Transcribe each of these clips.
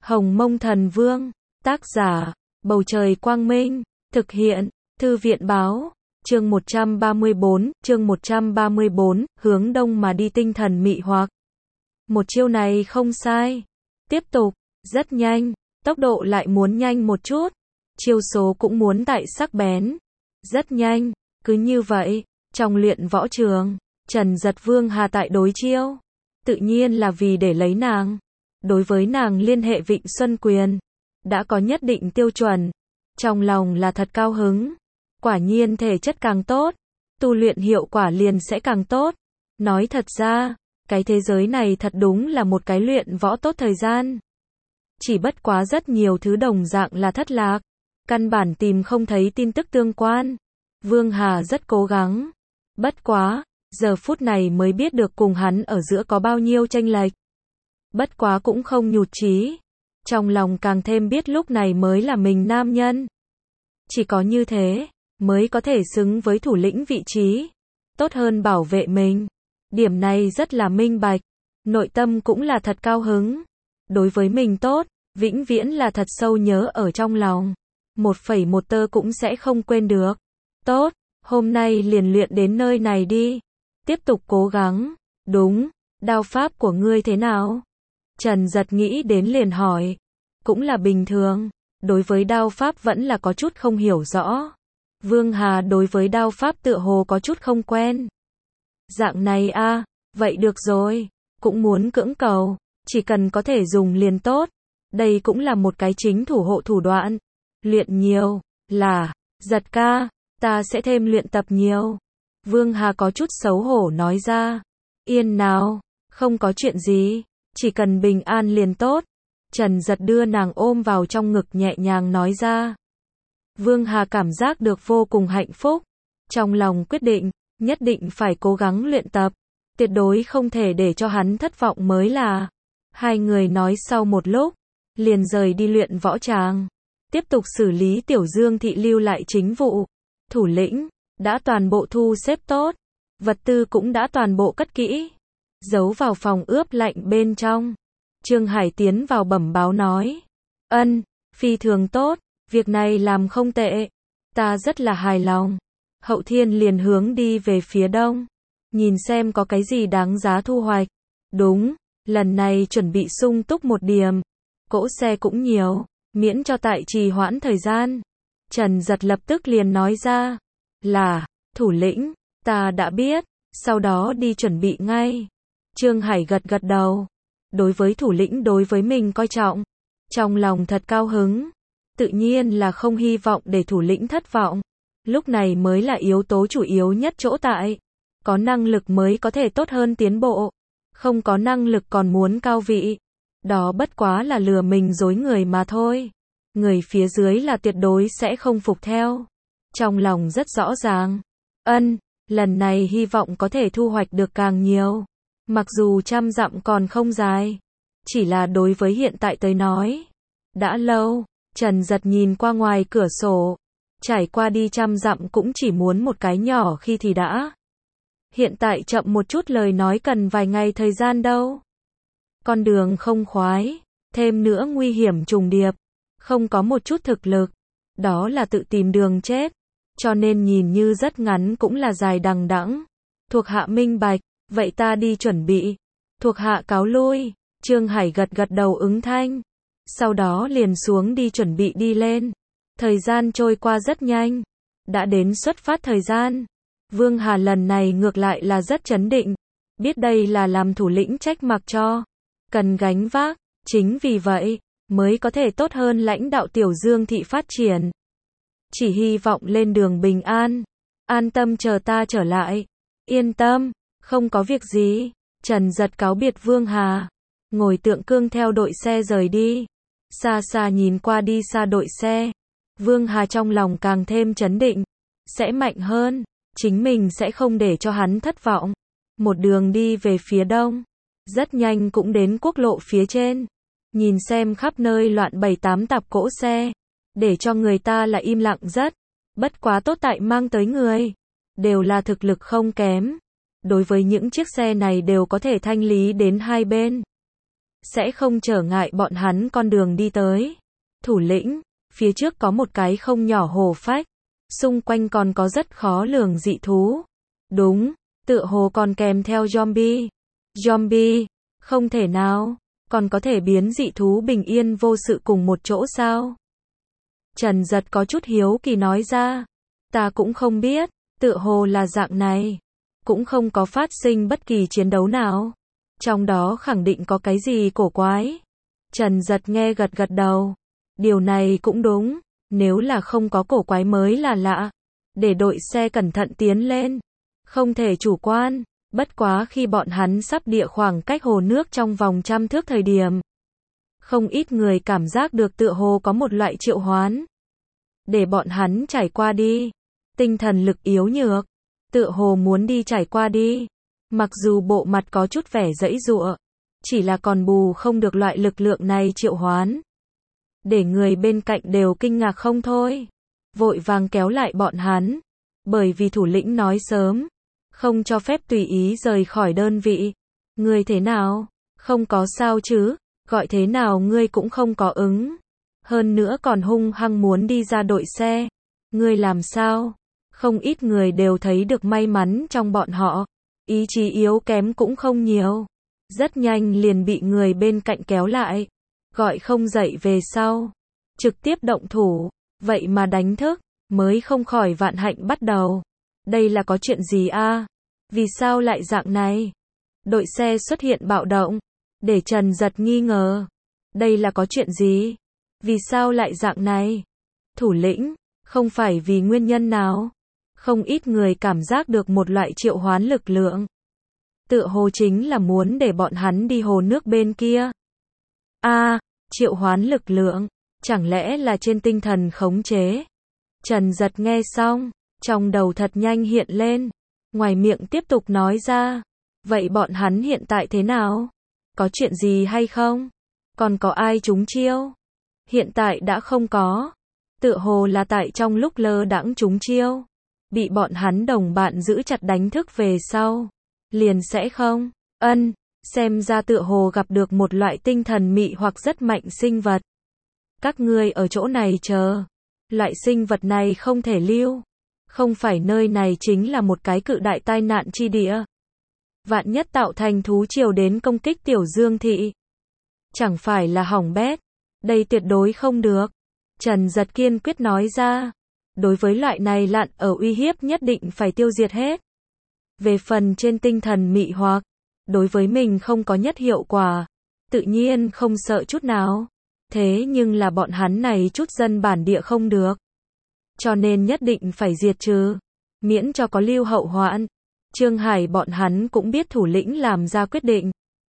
Hồng Mông Thần Vương, tác giả, Bầu Trời Quang Minh, thực hiện, Thư viện Báo, chương 134, hướng đông mà đi tinh thần mị hoặc. Một chiêu này không sai. Tiếp tục, rất nhanh, tốc độ lại muốn nhanh một chút, chiêu số cũng muốn tại sắc bén. Rất nhanh, cứ như vậy, trong luyện võ trường, Trần Giật Vương Hà tại đối chiêu, tự nhiên là vì để lấy nàng. Đối với nàng liên hệ Vịnh Xuân Quyền, đã có nhất định tiêu chuẩn, trong lòng là thật cao hứng. Quả nhiên thể chất càng tốt, tu luyện hiệu quả liền sẽ càng tốt. Nói thật ra, cái thế giới này thật đúng là một cái luyện võ tốt thời gian. Chỉ bất quá rất nhiều thứ đồng dạng là thất lạc, căn bản tìm không thấy tin tức tương quan. Vương Hà rất cố gắng, bất quá, giờ phút này mới biết được cùng hắn ở giữa có bao nhiêu chênh lệch. Bất quá cũng không nhụt chí, trong lòng càng thêm biết lúc này mới là mình nam nhân. Chỉ có như thế, mới có thể xứng với thủ lĩnh vị trí, tốt hơn bảo vệ mình. Điểm này rất là minh bạch, nội tâm cũng là thật cao hứng. Đối với mình tốt, vĩnh viễn là thật sâu nhớ ở trong lòng. 1,1 tơ cũng sẽ không quên được. Tốt, hôm nay liền luyện đến nơi này đi. Tiếp tục cố gắng. Đúng, đao pháp của ngươi thế nào? Trần Giật nghĩ đến liền hỏi. Cũng là bình thường, đối với đao pháp vẫn là có chút không hiểu rõ. Vương Hà đối với đao pháp tựa hồ có chút không quen. Dạng này a, vậy được rồi, cũng muốn cưỡng cầu, chỉ cần có thể dùng liền tốt. Đây cũng là một cái chính thủ hộ thủ đoạn. Luyện nhiều, là, Giật ca, ta sẽ thêm luyện tập nhiều. Vương Hà có chút xấu hổ nói ra. Yên nào, không có chuyện gì, chỉ cần bình an liền tốt. Trần Giật đưa nàng ôm vào trong ngực nhẹ nhàng nói ra. Vương Hà cảm giác được vô cùng hạnh phúc. Trong lòng quyết định, nhất định phải cố gắng luyện tập. Tuyệt đối không thể để cho hắn thất vọng mới là. Hai người nói sau một lúc, liền rời đi luyện võ tràng. Tiếp tục xử lý Tiểu Dương thị lưu lại chính vụ. Thủ lĩnh, đã toàn bộ thu xếp tốt. Vật tư cũng đã toàn bộ cất kỹ. Giấu vào phòng ướp lạnh bên trong. Trương Hải tiến vào bẩm báo nói. Ân, phi thường tốt, việc này làm không tệ. Ta rất là hài lòng. Hậu Thiên liền hướng đi về phía đông. Nhìn xem có cái gì đáng giá thu hoạch. Đúng, lần này chuẩn bị sung túc một điểm. Cỗ xe cũng nhiều, miễn cho tại trì hoãn thời gian. Trần Giật lập tức liền nói ra. Là, thủ lĩnh, ta đã biết, sau đó đi chuẩn bị ngay. Trương Hải gật gật đầu. Đối với thủ lĩnh đối với mình coi trọng, trong lòng thật cao hứng. Tự nhiên là không hy vọng để thủ lĩnh thất vọng. Lúc này mới là yếu tố chủ yếu nhất chỗ tại. Có năng lực mới có thể tốt hơn tiến bộ. Không có năng lực còn muốn cao vị. Đó bất quá là lừa mình dối người mà thôi. Người phía dưới là tuyệt đối sẽ không phục theo. Trong lòng rất rõ ràng. Ân, lần này hy vọng có thể thu hoạch được càng nhiều. Mặc dù 100 dặm còn không dài. Chỉ là đối với hiện tại tới nói. Đã lâu, Trần Giật nhìn qua ngoài cửa sổ. Trải qua đi 100 dặm cũng chỉ muốn một cái nhỏ khi thì đã. Hiện tại chậm một chút lời nói cần vài ngày thời gian đâu. Con đường không khoái, thêm nữa nguy hiểm trùng điệp, không có một chút thực lực, đó là tự tìm đường chết, cho nên nhìn như rất ngắn cũng là dài đằng đẵng. Thuộc hạ minh bạch, vậy ta đi chuẩn bị. Thuộc hạ cáo lui. Trương Hải gật gật đầu ứng thanh, sau đó liền xuống đi chuẩn bị đi lên. Thời gian trôi qua rất nhanh, đã đến xuất phát thời gian. Vương Hà lần này ngược lại là rất trấn định, biết đây là làm thủ lĩnh trách mặc cho, cần gánh vác, chính vì vậy, mới có thể tốt hơn lãnh đạo Tiểu Dương thị phát triển. Chỉ hy vọng lên đường bình an, an tâm chờ ta trở lại. Yên tâm, không có việc gì. Trần Giật cáo biệt Vương Hà, ngồi tượng cương theo đội xe rời đi. Xa xa nhìn qua đi xa đội xe, Vương Hà trong lòng càng thêm trấn định, sẽ mạnh hơn, chính mình sẽ không để cho hắn thất vọng. Một đường đi về phía đông, rất nhanh cũng đến quốc lộ phía trên. Nhìn xem khắp nơi loạn 7-8 tạp cỗ xe, để cho người ta là im lặng rất. Bất quá tốt tại mang tới người, đều là thực lực không kém. Đối với những chiếc xe này đều có thể thanh lý đến hai bên. sẽ không trở ngại bọn hắn con đường đi tới. Thủ lĩnh, phía trước có một cái không nhỏ hồ phách, xung quanh còn có rất khó lường dị thú. Đúng, tựa hồ còn kèm theo zombie. Zombie, không thể nào, còn có thể biến dị thú bình yên vô sự cùng một chỗ sao? Trần Giật có chút hiếu kỳ nói ra, ta cũng không biết, tựa hồ là dạng này, cũng không có phát sinh bất kỳ chiến đấu nào. Trong đó khẳng định có cái gì cổ quái. Trần Giật nghe gật gật đầu. Điều này cũng đúng, nếu là không có cổ quái mới là lạ. Để đội xe cẩn thận tiến lên. Không thể chủ quan, bất quá khi bọn hắn sắp địa khoảng cách hồ nước trong vòng 100 thước thời điểm. Không ít người cảm giác được tựa hồ có một loại triệu hoán. Để bọn hắn trải qua đi. Tinh thần lực yếu nhược. Tựa hồ muốn đi trải qua đi. Mặc dù bộ mặt có chút vẻ giãy giụa, chỉ là còn bù không được loại lực lượng này triệu hoán. Để người bên cạnh đều kinh ngạc không thôi. Vội vàng kéo lại bọn hắn. Bởi vì thủ lĩnh nói sớm, không cho phép tùy ý rời khỏi đơn vị. Ngươi thế nào? Không có sao chứ? Gọi thế nào ngươi cũng không có ứng. Hơn nữa còn hung hăng muốn đi ra đội xe. Ngươi làm sao? Không ít người đều thấy được may mắn trong bọn họ. Ý chí yếu kém cũng không nhiều. Rất nhanh liền bị người bên cạnh kéo lại. Gọi không dậy về sau. Trực tiếp động thủ. Vậy mà đánh thức. Mới không khỏi vạn hạnh bắt đầu. Đây là có chuyện gì a? Vì sao lại dạng này? Đội xe xuất hiện bạo động. Để Trần Giật nghi ngờ. Đây là có chuyện gì? Vì sao lại dạng này? Thủ lĩnh, không phải vì nguyên nhân nào? Không ít người cảm giác được một loại triệu hoán lực lượng. Tựa hồ chính là muốn để bọn hắn đi hồ nước bên kia. Triệu hoán lực lượng, chẳng lẽ là trên tinh thần khống chế? Trần Giật nghe xong, trong đầu thật nhanh hiện lên, ngoài miệng tiếp tục nói ra. Vậy bọn hắn hiện tại thế nào? Có chuyện gì hay không? Còn có ai trúng chiêu? Hiện tại đã không có. Tựa hồ là tại trong lúc lơ đãng trúng chiêu. Bị bọn hắn đồng bạn giữ chặt đánh thức về sau. Liền sẽ không? Xem ra tựa hồ gặp được một loại tinh thần mị hoặc rất mạnh sinh vật. Các ngươi ở chỗ này chờ. Loại sinh vật này không thể lưu. Không phải nơi này chính là một cái cự đại tai nạn chi địa. Vạn nhất tạo thành thú triều đến công kích Tiểu Dương Thị. Chẳng phải là hỏng bét. Đây tuyệt đối không được. Trần Giật kiên quyết nói ra. Đối với loại này lạn ở uy hiếp nhất định phải tiêu diệt hết. Về phần trên tinh thần mị hoặc, đối với mình không có nhất hiệu quả. Tự nhiên không sợ chút nào. Thế nhưng là bọn hắn này chút dân bản địa không được. Cho nên nhất định phải diệt trừ. Miễn cho có lưu hậu hoạn. Trương Hải bọn hắn cũng biết thủ lĩnh làm ra quyết định.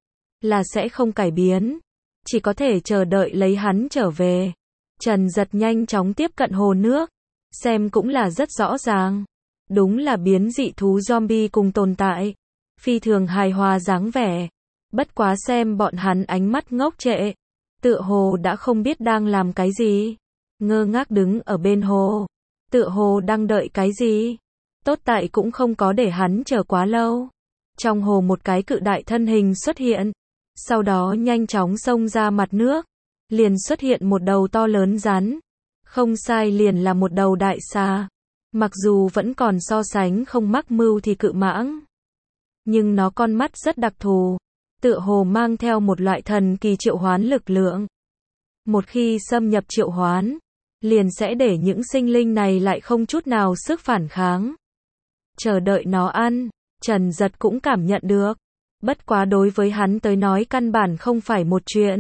Là sẽ không cải biến. Chỉ có thể chờ đợi lấy hắn trở về. Trần Giật nhanh chóng tiếp cận hồ nước. Xem cũng là rất rõ ràng. Đúng là biến dị thú zombie cùng tồn tại. Phi thường hài hòa dáng vẻ. Bất quá xem bọn hắn ánh mắt ngốc trệ. Tựa hồ đã không biết đang làm cái gì. Ngơ ngác đứng ở bên hồ. Tựa hồ đang đợi cái gì. Tốt tại cũng không có để hắn chờ quá lâu. Trong hồ một cái cự đại thân hình xuất hiện. Sau đó nhanh chóng xông ra mặt nước. Liền xuất hiện một đầu to lớn rắn. Không sai, liền là một đầu đại xà. Mặc dù vẫn còn so sánh không mắc mưu thì cự mãng. Nhưng nó con mắt rất đặc thù. Tựa hồ mang theo một loại thần kỳ triệu hoán lực lượng. Một khi xâm nhập triệu hoán, liền sẽ để những sinh linh này lại không chút nào sức phản kháng. Chờ đợi nó ăn, Trần Giật cũng cảm nhận được. Bất quá đối với hắn tới nói căn bản không phải một chuyện.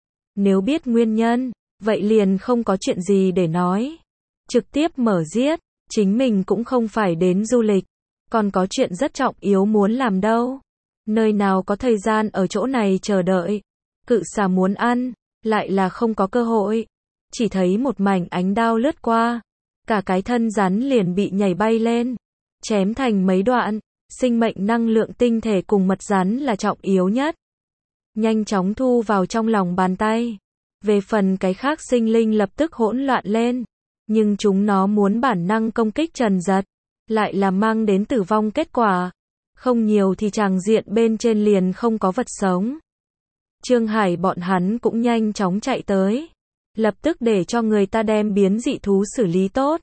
Nếu biết nguyên nhân, vậy liền không có chuyện gì để nói. Trực tiếp mở giết, chính mình cũng không phải đến du lịch. Còn có chuyện rất trọng yếu muốn làm đâu. Nơi nào có thời gian ở chỗ này chờ đợi. Cự xà muốn ăn, lại là không có cơ hội. Chỉ thấy một mảnh ánh đao lướt qua. Cả cái thân rắn liền bị nhảy bay lên. Chém thành mấy đoạn. Sinh mệnh năng lượng tinh thể cùng mật rắn là trọng yếu nhất. Nhanh chóng thu vào trong lòng bàn tay. Về phần cái khác sinh linh lập tức hỗn loạn lên. Nhưng chúng nó muốn bản năng công kích Trần Giật. Lại là mang đến tử vong kết quả. Không nhiều thì tràng diện bên trên liền không có vật sống. Trương Hải bọn hắn cũng nhanh chóng chạy tới. Lập tức để cho người ta đem biến dị thú xử lý tốt.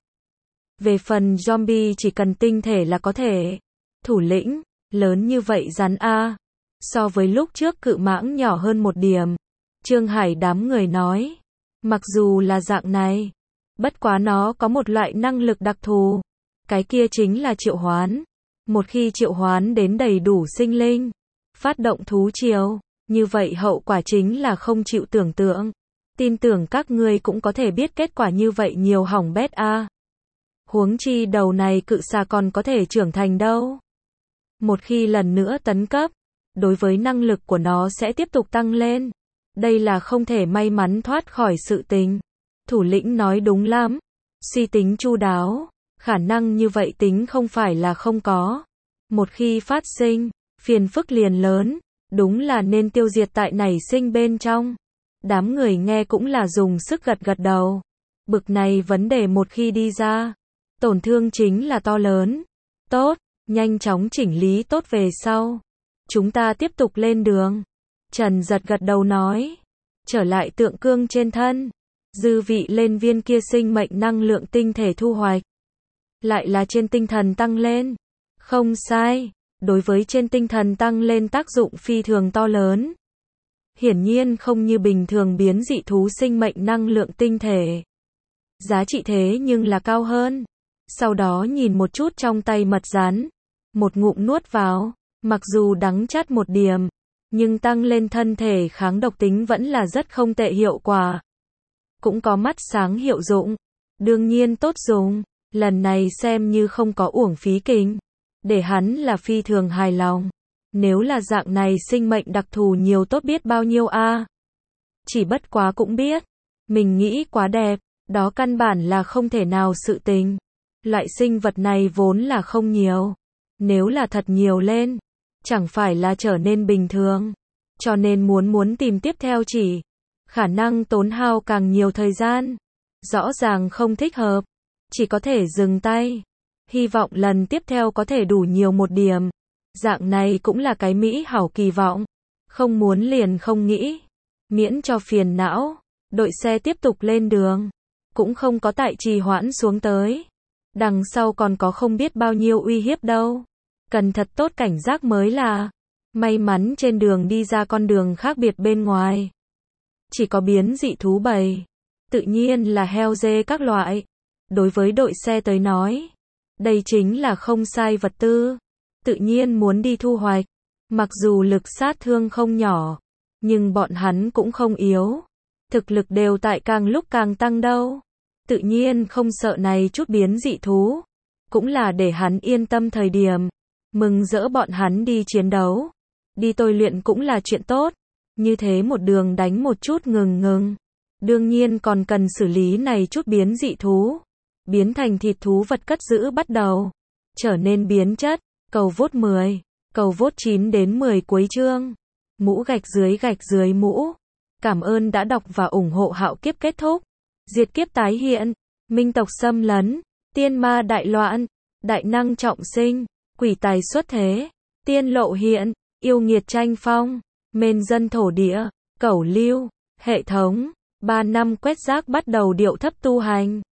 Về phần zombie chỉ cần tinh thể là có thể. Thủ lĩnh, lớn như vậy rắn a. So với lúc trước cự mãng nhỏ hơn một điểm. Trương Hải đám người nói. Mặc dù là dạng này. Bất quá nó có một loại năng lực đặc thù. Cái kia chính là triệu hoán. Một khi triệu hoán đến đầy đủ sinh linh. Phát động thú triều. Như vậy hậu quả chính là không chịu tưởng tượng. Tin tưởng các ngươi cũng có thể biết kết quả như vậy nhiều hỏng bét a. Huống chi đầu này cự xà còn có thể trưởng thành đâu. Một khi lần nữa tấn cấp, đối với năng lực của nó sẽ tiếp tục tăng lên. Đây là không thể may mắn thoát khỏi sự tình. Thủ lĩnh nói đúng lắm. Suy tính chu đáo. Khả năng như vậy tính không phải là không có. Một khi phát sinh, phiền phức liền lớn. Đúng là nên tiêu diệt tại nảy sinh bên trong. Đám người nghe cũng là dùng sức gật gật đầu. Bực này vấn đề một khi đi ra, tổn thương chính là to lớn. Tốt, nhanh chóng chỉnh lý tốt về sau. Chúng ta tiếp tục lên đường. Trần Giật gật đầu nói. Trở lại tượng cương trên thân. Dư vị lên viên kia sinh mệnh năng lượng tinh thể thu hoạch. Lại là trên tinh thần tăng lên. Không sai. Đối với trên tinh thần tăng lên tác dụng phi thường to lớn. Hiển nhiên không như bình thường biến dị thú sinh mệnh năng lượng tinh thể. Giá trị thế nhưng là cao hơn. Sau đó nhìn một chút trong tay mật rắn. Một ngụm nuốt vào. Mặc dù đắng chát một điểm. Nhưng tăng lên thân thể kháng độc tính vẫn là rất không tệ hiệu quả. Cũng có mắt sáng hiệu dụng. Đương nhiên tốt dùng. Lần này xem như không có uổng phí kinh. Để hắn là phi thường hài lòng. Nếu là dạng này sinh mệnh đặc thù nhiều tốt biết bao nhiêu a. Chỉ bất quá cũng biết. Mình nghĩ quá đẹp. Đó căn bản là không thể nào sự tình. Loại sinh vật này vốn là không nhiều. Nếu là thật nhiều lên. Chẳng phải là trở nên bình thường. Cho nên muốn tìm tiếp theo chỉ. Khả năng tốn hao càng nhiều thời gian. Rõ ràng không thích hợp. Chỉ có thể dừng tay. Hy vọng lần tiếp theo có thể đủ nhiều một điểm. Dạng này cũng là cái mỹ hảo kỳ vọng. Không muốn liền không nghĩ. Miễn cho phiền não. Đội xe tiếp tục lên đường. Cũng không có tại trì hoãn xuống tới. Đằng sau còn có không biết bao nhiêu uy hiếp đâu. Cần thật tốt cảnh giác mới là. May mắn trên đường đi ra con đường khác biệt bên ngoài. Chỉ có biến dị thú bầy. Tự nhiên là heo dê các loại. Đối với đội xe tới nói. Đây chính là không sai vật tư. Tự nhiên muốn đi thu hoạch. Mặc dù lực sát thương không nhỏ. Nhưng bọn hắn cũng không yếu. Thực lực đều tại càng lúc càng tăng đâu. Tự nhiên không sợ này chút biến dị thú. Cũng là để hắn yên tâm thời điểm. Mừng rỡ bọn hắn đi chiến đấu. Đi tôi luyện cũng là chuyện tốt. Như thế một đường đánh một chút ngừng. Đương nhiên còn cần xử lý này chút biến dị thú. Biến thành thịt thú vật cất giữ bắt đầu. Trở nên biến chất. Cầu vote 10. Cầu vote 9 đến 10 cuối chương. Mũ gạch dưới mũ. Cảm ơn đã đọc và ủng hộ Hạo Kiếp kết thúc. Diệt kiếp tái hiện. Minh tộc xâm lấn. Tiên ma đại loạn. Đại năng trọng sinh. Quỷ tài xuất thế. Tiên lộ hiện. Yêu nghiệt tranh phong. Mên dân thổ địa. Cẩu lưu. Hệ thống. 3 năm quét rác bắt đầu điệu thấp tu hành.